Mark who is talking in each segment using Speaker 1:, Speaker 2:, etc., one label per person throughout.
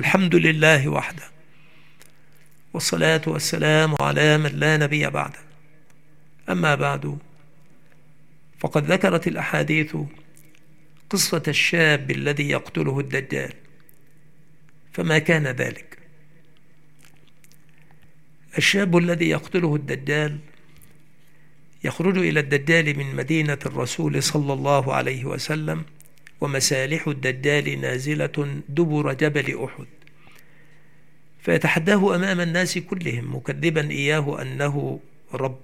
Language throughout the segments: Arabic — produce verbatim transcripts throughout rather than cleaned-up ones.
Speaker 1: الحمد لله وحده، والصلاة والسلام على من لا نبي بعده. أما بعد، فقد ذكرت الأحاديث قصة الشاب الذي يقتله الدجال، فما كان ذلك؟ الشاب الذي يقتله الدجال يخرج إلى الدجال من مدينة الرسول صلى الله عليه وسلم، ومسالح الدجال نازلة دبر جبل أحد، فيتحداه أمام الناس كلهم مكذبا إياه أنه رب.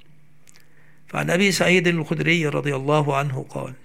Speaker 1: فعن أبي سعيد الخدري رضي الله عنه قال: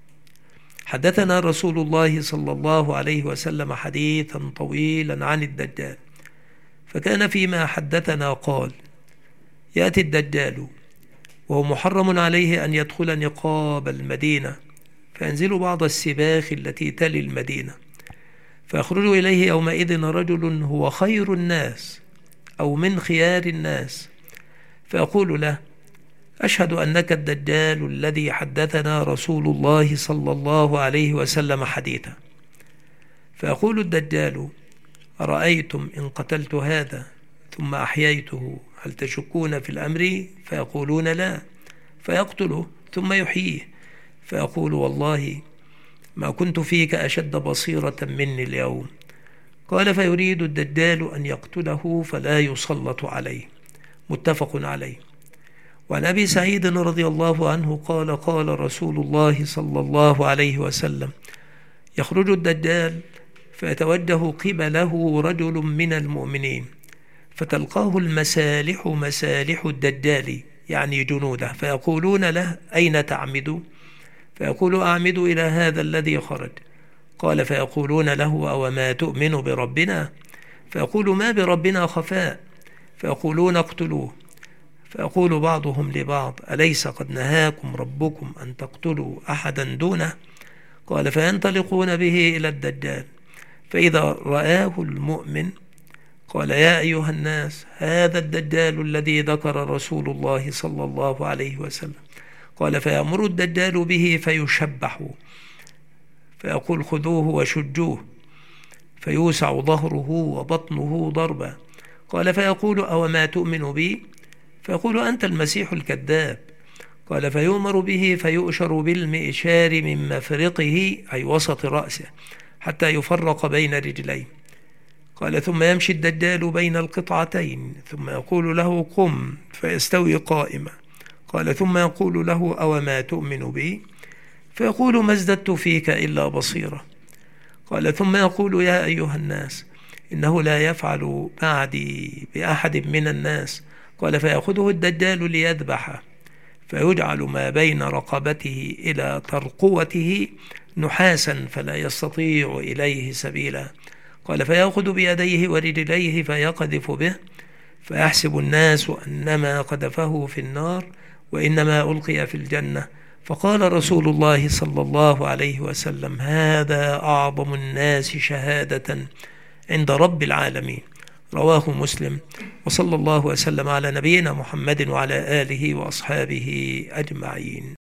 Speaker 1: حدثنا رسول الله صلى الله عليه وسلم حديثا طويلا عن الدجال، فكان فيما حدثنا قال: يأتي الدجال وهو محرم عليه أن يدخل نقاب المدينة، فينزل بعض السباخ التي تلي المدينة، فيخرج إليه يومئذ رجل هو خير الناس أو من خيار الناس، فيقول له: أشهد أنك الدجال الذي حدثنا رسول الله صلى الله عليه وسلم حديثا. فيقول الدجال: أرأيتم إن قتلت هذا ثم أحييته هل تشكون في الأمر؟ فيقولون لا. فيقتله ثم يحييه، فيقول: والله ما كنت فيك أشد بصيرة مني اليوم. قال: فيريد الدجال أن يقتله فلا يسلط عليه. متفق عليه. وعن أبي سعيد رضي الله عنه قال: قال رسول الله صلى الله عليه وسلم: يخرج الدجال فيتوجه قبله رجل من المؤمنين، فتلقاه المسالح مسالح الدجال، يعني جنوده، فيقولون له: أين تعمد؟ فيقول: أعمد إلى هذا الذي خرج. قال: فيقولون له: أو ما تؤمن بربنا؟ فيقول: ما بربنا خفاء. فيقولون: اقتلوه. فيقول بعضهم لبعض: أليس قد نهاكم ربكم أن تقتلوا أحدا دونه؟ قال: فينطلقون به إلى الدجال، فإذا رآه المؤمن قال: يا أيها الناس، هذا الدجال الذي ذكر رسول الله صلى الله عليه وسلم. قال: فيأمر الدجال به فيشبح، فيقول: خذوه وشجوه، فيوسع ظهره وبطنه ضربا. قال: فيقول: أو ما تؤمن بي؟ فيقول: أنت المسيح الكذاب. قال: فيؤمر به فيؤشر بالمئشار من مفرقه، أي وسط رأسه، حتى يفرق بين رجليه. قال: ثم يمشي الدجال بين القطعتين، ثم يقول له: قم، فيستوي قائما. قال: ثم يقول له: أو ما تؤمن بي؟ فيقول: ما ازددت فيك إلا بصيرة. قال: ثم يقول: يا أيها الناس، إنه لا يفعل بعدي بأحد من الناس. قال: فيأخذه الدجال ليذبحه، فيجعل ما بين رقبته إلى ترقوته نحاسا فلا يستطيع إليه سبيلا. قال: فيأخذ بيديه ورجليه فيقذف به، فيحسب الناس أنما قذفه في النار وإنما ألقي في الجنة. فقال رسول الله صلى الله عليه وسلم: هذا أعظم الناس شهادة عند رب العالمين. رواه مسلم. وصلى الله وسلم على نبينا محمد وعلى آله وأصحابه أجمعين.